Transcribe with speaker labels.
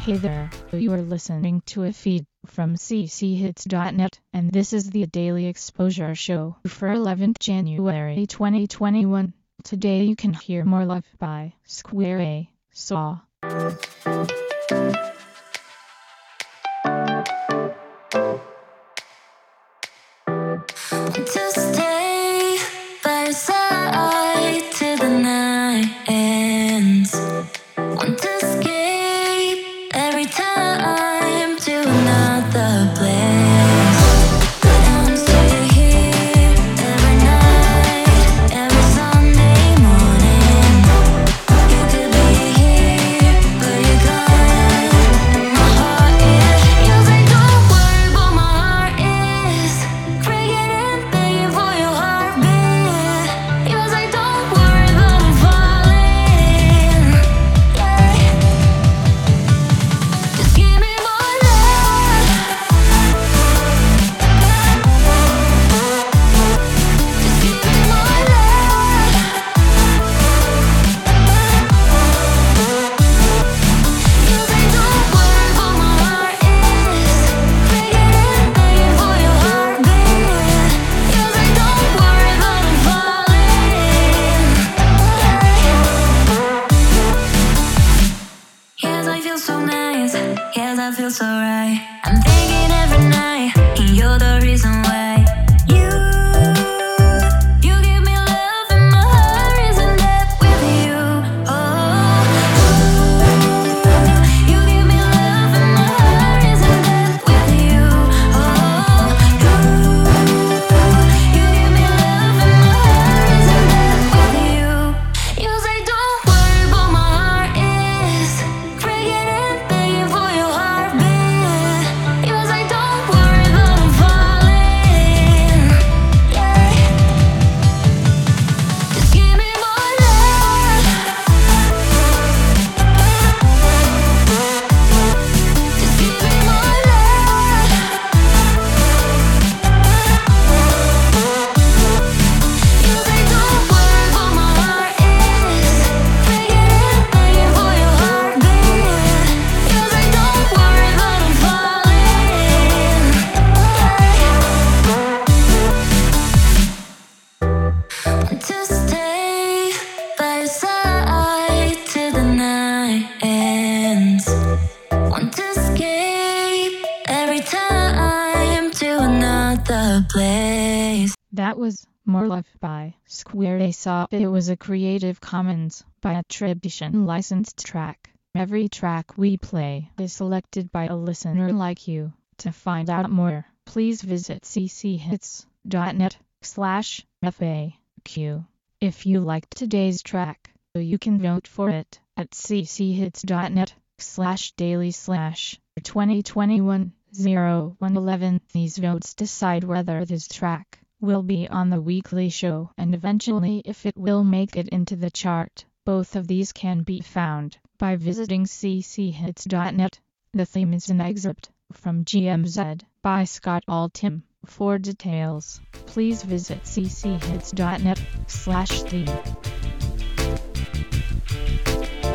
Speaker 1: Hey there, you are listening to a feed from cchits.net, and this is the Daily Exposure Show for 11th January 2021. Today you can hear More Love by Square A. Saw.
Speaker 2: To stay by your side till the night ends. Want to escape every time to another place. But I'm still here every night, every Sunday morning. You could be here, but you're gone. And my heart is, you say don't worry, but my heart is breaking and begging for your heartbeat. You say don't worry, but I'm falling. Yeah. Just give me more love. Just give me more love. You say don't worry, but my heart is breaking and begging for your heartbeat. You say don't worry, but I'm falling. Yes, I feel so nice. Yes, I feel so right. I'm thinking every night, and you're the reason why. You give me love, and my heart is in love with you. Oh, you give me love, and my heart is in love with you. Oh, you give me love, and my heart is in love with you. You say don't worry, but my heart is breaking and begging for your heartbeat. You say don't worry, but I'm falling. Yeah. Just give me more love. Just give me more love. You say don't worry, but my heart is breaking and begging for your heartbeat. You say don't worry, but I'm falling. Want to stay by your side till the night ends. Want to escape every time to another place.
Speaker 1: That was More Love by Square A. Saw. It was a Creative Commons by attribution licensed track. Every track we play is selected by a listener like you. To find out more, please visit cchits.net/FAQ. If you liked today's track, you can vote for it at cchits.net/daily/2021-0111. These votes decide whether this track will be on the weekly show and eventually if it will make it into the chart. Both of these can be found by visiting cchits.net. The theme is an excerpt from GMZ by Scott Altham. For details, please visit cchits.net/theme.